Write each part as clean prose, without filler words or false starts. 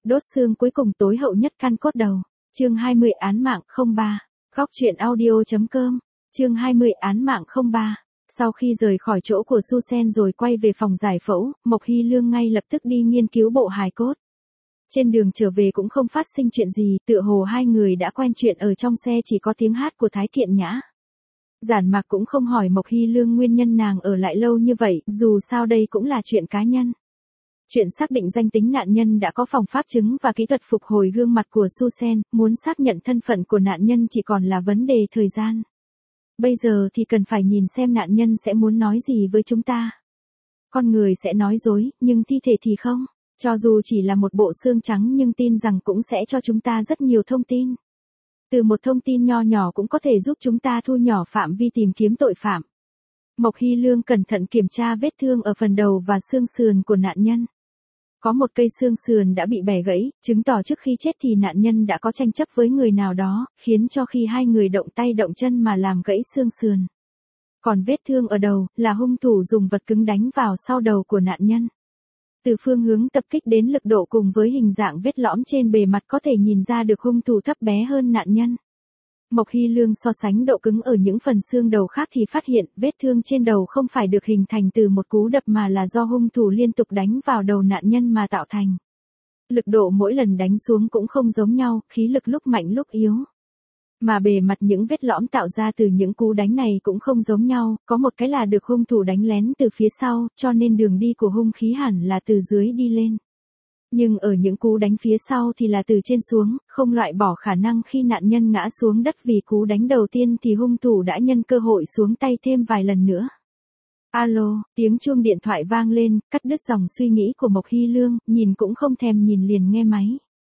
Đốt xương cuối cùng tối hậu nhất căn cốt đầu. Chương 20 án mạng 03. Góc truyện audio.com. Chương 20 án mạng 03. Sau khi rời khỏi chỗ của Susen rồi quay về phòng giải phẫu, Mộc Hy Lương ngay lập tức đi nghiên cứu bộ hài cốt. Trên đường trở về cũng không phát sinh chuyện gì, tựa hồ hai người đã quen chuyện, ở trong xe chỉ có tiếng hát của Thái Kiện Nhã. Giản Mạc cũng không hỏi Mộc Hy Lương nguyên nhân nàng ở lại lâu như vậy, dù sao đây cũng là chuyện cá nhân. Chuyện xác định danh tính nạn nhân đã có phòng pháp chứng và kỹ thuật phục hồi gương mặt của Susen, muốn xác nhận thân phận của nạn nhân chỉ còn là vấn đề thời gian. Bây giờ thì cần phải nhìn xem nạn nhân sẽ muốn nói gì với chúng ta. Con người sẽ nói dối, nhưng thi thể thì không. Cho dù chỉ là một bộ xương trắng nhưng tin rằng cũng sẽ cho chúng ta rất nhiều thông tin. Từ một thông tin nho nhỏ cũng có thể giúp chúng ta thu nhỏ phạm vi tìm kiếm tội phạm. Mộc Hy Lương cẩn thận kiểm tra vết thương ở phần đầu và xương sườn của nạn nhân. Có một cây xương sườn đã bị bẻ gãy, chứng tỏ trước khi chết thì nạn nhân đã có tranh chấp với người nào đó, khiến cho khi hai người động tay động chân mà làm gãy xương sườn. Còn vết thương ở đầu, là hung thủ dùng vật cứng đánh vào sau đầu của nạn nhân. Từ phương hướng tập kích đến lực độ cùng với hình dạng vết lõm trên bề mặt có thể nhìn ra được hung thủ thấp bé hơn nạn nhân. Mộc Hy Lương so sánh độ cứng ở những phần xương đầu khác thì phát hiện vết thương trên đầu không phải được hình thành từ một cú đập mà là do hung thủ liên tục đánh vào đầu nạn nhân mà tạo thành. Lực độ mỗi lần đánh xuống cũng không giống nhau, khí lực lúc mạnh lúc yếu. Mà bề mặt những vết lõm tạo ra từ những cú đánh này cũng không giống nhau, có một cái là được hung thủ đánh lén từ phía sau, cho nên đường đi của hung khí hẳn là từ dưới đi lên. Nhưng ở những cú đánh phía sau thì là từ trên xuống, không loại bỏ khả năng khi nạn nhân ngã xuống đất vì cú đánh đầu tiên thì hung thủ đã nhân cơ hội xuống tay thêm vài lần nữa. Alo, tiếng chuông điện thoại vang lên, cắt đứt dòng suy nghĩ của Mộc Hy Lương, nhìn cũng không thèm nhìn liền nghe máy.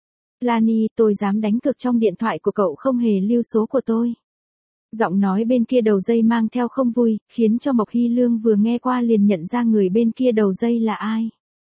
Lani, tôi dám đánh cược trong điện thoại của cậu không hề lưu số của tôi. Giọng nói bên kia đầu dây mang theo không vui, khiến cho Mộc Hy Lương vừa nghe qua liền nhận ra người bên kia đầu dây là ai.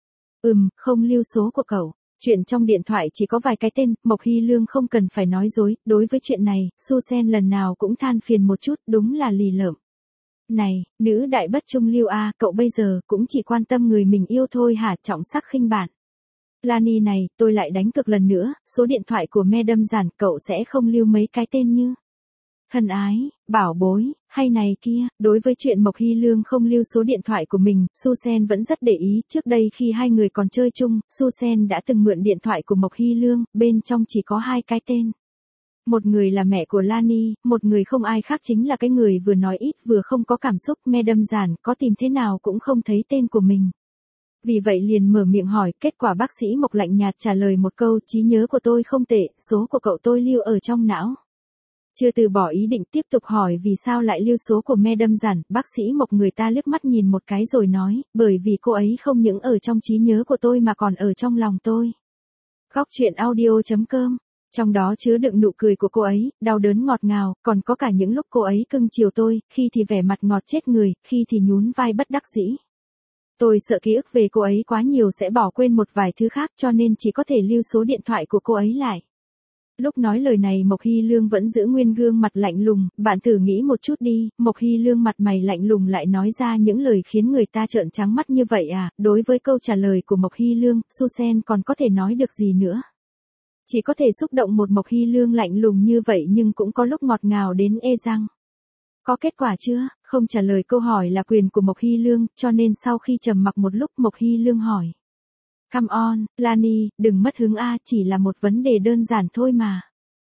Không lưu số của cậu. Chuyện trong điện thoại chỉ có vài cái tên, Mộc Hy Lương không cần phải nói dối, đối với chuyện này, Susen lần nào cũng than phiền một chút, đúng là lì lợm. Này, nữ đại bất trung lưu a, cậu bây giờ cũng chỉ quan tâm người mình yêu thôi hả, trọng sắc khinh bạn. Lani này, tôi lại đánh cược lần nữa, số điện thoại của Madam Giản, cậu sẽ không lưu mấy cái tên như thân ái, bảo bối, hay này kia. Đối với chuyện Mộc Hy Lương không lưu số điện thoại của mình, Susen vẫn rất để ý. Trước đây khi hai người còn chơi chung, Susen đã từng mượn điện thoại của Mộc Hy Lương, bên trong chỉ có hai cái tên. Một người là mẹ của Lani, một người không ai khác chính là cái người vừa nói ít vừa không có cảm xúc. Madam Giản có tìm thế nào cũng không thấy tên của mình. Vì vậy liền mở miệng hỏi, kết quả bác sĩ Mộc lạnh nhạt trả lời một câu, trí nhớ của tôi không tệ, số của cậu tôi lưu ở trong não. Chưa từ bỏ ý định tiếp tục hỏi vì sao lại lưu số của Madam Giản, bác sĩ Mộc người ta liếc mắt nhìn một cái rồi nói, bởi vì cô ấy không những ở trong trí nhớ của tôi mà còn ở trong lòng tôi. Góc truyện audio.com. Trong đó chứa đựng nụ cười của cô ấy, đau đớn ngọt ngào, còn có cả những lúc cô ấy cưng chiều tôi, khi thì vẻ mặt ngọt chết người, khi thì nhún vai bất đắc dĩ. Tôi sợ ký ức về cô ấy quá nhiều sẽ bỏ quên một vài thứ khác cho nên chỉ có thể lưu số điện thoại của cô ấy lại. Lúc nói lời này Mộc Hy Lương vẫn giữ nguyên gương mặt lạnh lùng, bạn thử nghĩ một chút đi, Mộc Hy Lương mặt mày lạnh lùng lại nói ra những lời khiến người ta trợn trắng mắt như vậy à, đối với câu trả lời của Mộc Hy Lương, Susen còn có thể nói được gì nữa. Chỉ có thể xúc động một Mộc Hy Lương lạnh lùng như vậy nhưng cũng có lúc ngọt ngào đến ê răng. Có kết quả chưa? Không trả lời câu hỏi là quyền của Mộc Hy Lương, cho nên sau khi trầm mặc một lúc Mộc Hy Lương hỏi. Come on, Lani, đừng mất hứng a, chỉ là một vấn đề đơn giản thôi mà.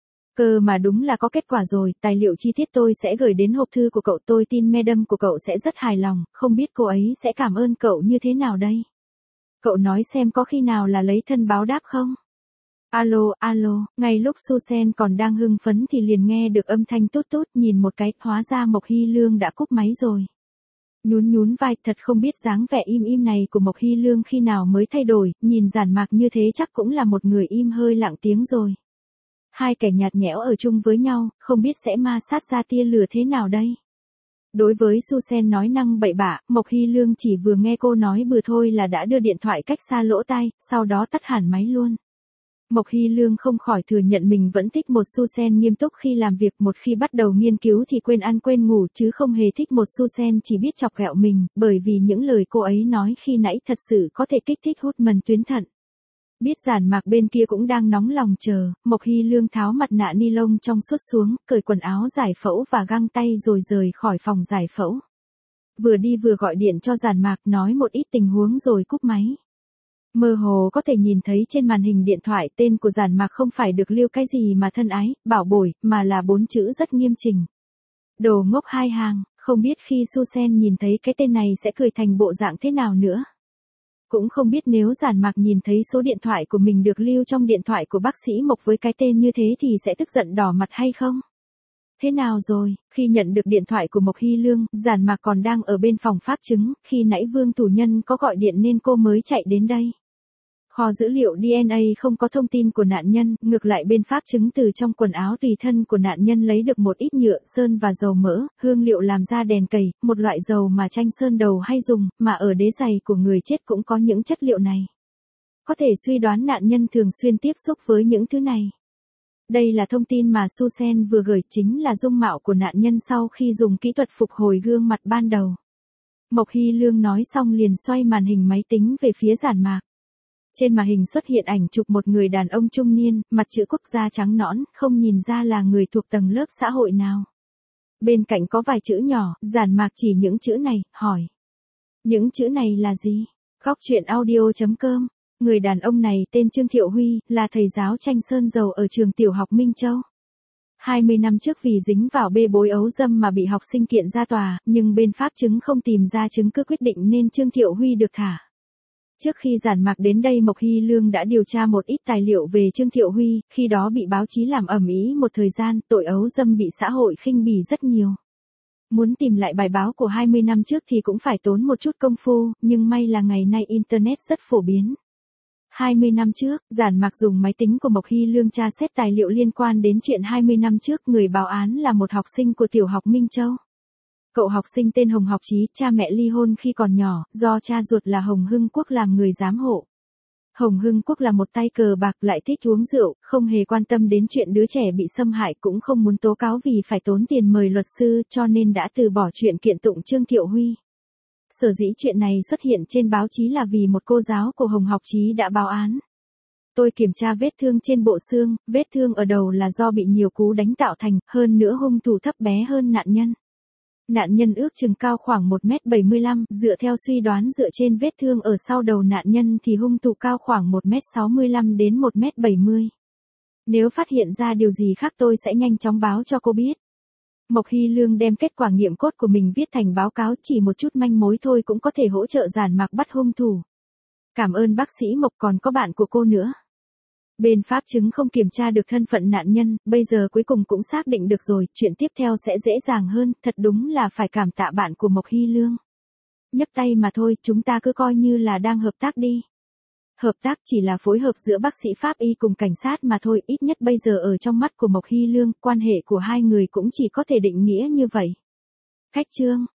Cơ mà đúng là có kết quả rồi, tài liệu chi tiết tôi sẽ gửi đến hộp thư của cậu, tôi tin Madam của cậu sẽ rất hài lòng, không biết cô ấy sẽ cảm ơn cậu như thế nào đây. Cậu nói xem có khi nào là lấy thân báo đáp không? Alo, ngay lúc Susen còn đang hưng phấn thì liền nghe được âm thanh tút tút, nhìn một cái, hóa ra Mộc Hy Lương đã cúp máy rồi. Nhún vai, thật không biết dáng vẻ im này của Mộc Hy Lương khi nào mới thay đổi, nhìn Giản Mạc như thế chắc cũng là một người im hơi lặng tiếng rồi. Hai kẻ nhạt nhẽo ở chung với nhau, không biết sẽ ma sát ra tia lửa thế nào đây. Đối với Susen nói năng bậy bạ, Mộc Hy Lương chỉ vừa nghe cô nói bừa thôi là đã đưa điện thoại cách xa lỗ tai, sau đó tắt hẳn máy luôn. Mộc Hy Lương không khỏi thừa nhận mình vẫn thích một Susen nghiêm túc khi làm việc, một khi bắt đầu nghiên cứu thì quên ăn quên ngủ chứ không hề thích một Susen chỉ biết chọc ghẹo mình, bởi vì những lời cô ấy nói khi nãy thật sự có thể kích thích hút mần tuyến thận. Biết Giản Mạc bên kia cũng đang nóng lòng chờ, Mộc Hy Lương tháo mặt nạ ni lông trong suốt xuống, cởi quần áo giải phẫu và găng tay rồi rời khỏi phòng giải phẫu. Vừa đi vừa gọi điện cho Giản Mạc nói một ít tình huống rồi cúp máy. Mơ hồ có thể nhìn thấy trên màn hình điện thoại tên của Giản Mạc không phải được lưu cái gì mà thân ái, bảo bối, mà là 4 chữ rất nghiêm chỉnh. Đồ ngốc 2 hàng, không biết khi Susen nhìn thấy cái tên này sẽ cười thành bộ dạng thế nào nữa. Cũng không biết nếu Giản Mạc nhìn thấy số điện thoại của mình được lưu trong điện thoại của bác sĩ Mộc với cái tên như thế thì sẽ tức giận đỏ mặt hay không? Thế nào rồi, khi nhận được điện thoại của Mộc Hy Lương, Giản Mạc còn đang ở bên phòng pháp chứng, khi nãy Vương Tù Nhân có gọi điện nên cô mới chạy đến đây. Kho dữ liệu DNA không có thông tin của nạn nhân, ngược lại bên pháp chứng từ trong quần áo tùy thân của nạn nhân lấy được một ít nhựa, sơn và dầu mỡ, hương liệu làm ra đèn cầy, một loại dầu mà tranh sơn đầu hay dùng, mà ở đế giày của người chết cũng có những chất liệu này. Có thể suy đoán nạn nhân thường xuyên tiếp xúc với những thứ này. Đây là thông tin mà Susen vừa gửi, chính là dung mạo của nạn nhân sau khi dùng kỹ thuật phục hồi gương mặt ban đầu. Mộc Hy Lương nói xong liền xoay màn hình máy tính về phía Giản Mạc. Trên màn hình xuất hiện ảnh chụp một người đàn ông trung niên, mặt chữ quốc da trắng nõn, không nhìn ra là người thuộc tầng lớp xã hội nào. Bên cạnh có vài chữ nhỏ, Giản Mạc chỉ những chữ này, hỏi. Những chữ này là gì? Góc truyện audio.com. Người đàn ông này tên Trương Thiệu Huy, là thầy giáo tranh sơn dầu ở trường tiểu học Minh Châu. 20 năm trước vì dính vào bê bối ấu dâm mà bị học sinh kiện ra tòa, nhưng bên pháp chứng không tìm ra chứng cứ quyết định nên Trương Thiệu Huy được thả. Trước khi Giản Mạc đến đây Mộc Hy Lương đã điều tra một ít tài liệu về Trương Thiệu Huy, khi đó bị báo chí làm ầm ĩ một thời gian, tội ấu dâm bị xã hội khinh bỉ rất nhiều. Muốn tìm lại bài báo của 20 năm trước thì cũng phải tốn một chút công phu, nhưng may là ngày nay Internet rất phổ biến. 20 năm trước, Giản Mạc dùng máy tính của Mộc Hy Lương tra xét tài liệu liên quan đến chuyện 20 năm trước, người báo án là một học sinh của tiểu học Minh Châu. Cậu học sinh tên Hồng Học Chí, cha mẹ ly hôn khi còn nhỏ, do cha ruột là Hồng Hưng Quốc làm người giám hộ. Hồng Hưng Quốc là một tay cờ bạc lại thích uống rượu, không hề quan tâm đến chuyện đứa trẻ bị xâm hại, cũng không muốn tố cáo vì phải tốn tiền mời luật sư, cho nên đã từ bỏ chuyện kiện tụng Trương Thiệu Huy. Sở dĩ chuyện này xuất hiện trên báo chí là vì một cô giáo của Hồng Học Chí đã báo án. Tôi kiểm tra vết thương trên bộ xương, vết thương ở đầu là do bị nhiều cú đánh tạo thành, hơn nữa hung thủ thấp bé hơn nạn nhân. Nạn nhân ước chừng cao khoảng 1m75, dựa theo suy đoán dựa trên vết thương ở sau đầu nạn nhân thì hung thủ cao khoảng 1m65 đến 1m70. Nếu phát hiện ra điều gì khác tôi sẽ nhanh chóng báo cho cô biết. Mộc Hy Lương đem kết quả nghiệm cốt của mình viết thành báo cáo, chỉ một chút manh mối thôi cũng có thể hỗ trợ Giản Mạc bắt hung thủ. Cảm ơn bác sĩ Mộc, còn có bạn của cô nữa. Bên pháp chứng không kiểm tra được thân phận nạn nhân, bây giờ cuối cùng cũng xác định được rồi, chuyện tiếp theo sẽ dễ dàng hơn, thật đúng là phải cảm tạ bạn của Mộc Hy Lương. Nhấc tay mà thôi, chúng ta cứ coi như là đang hợp tác đi. Hợp tác chỉ là phối hợp giữa bác sĩ pháp y cùng cảnh sát mà thôi, ít nhất bây giờ ở trong mắt của Mộc Hy Lương, quan hệ của hai người cũng chỉ có thể định nghĩa như vậy. Khách trương.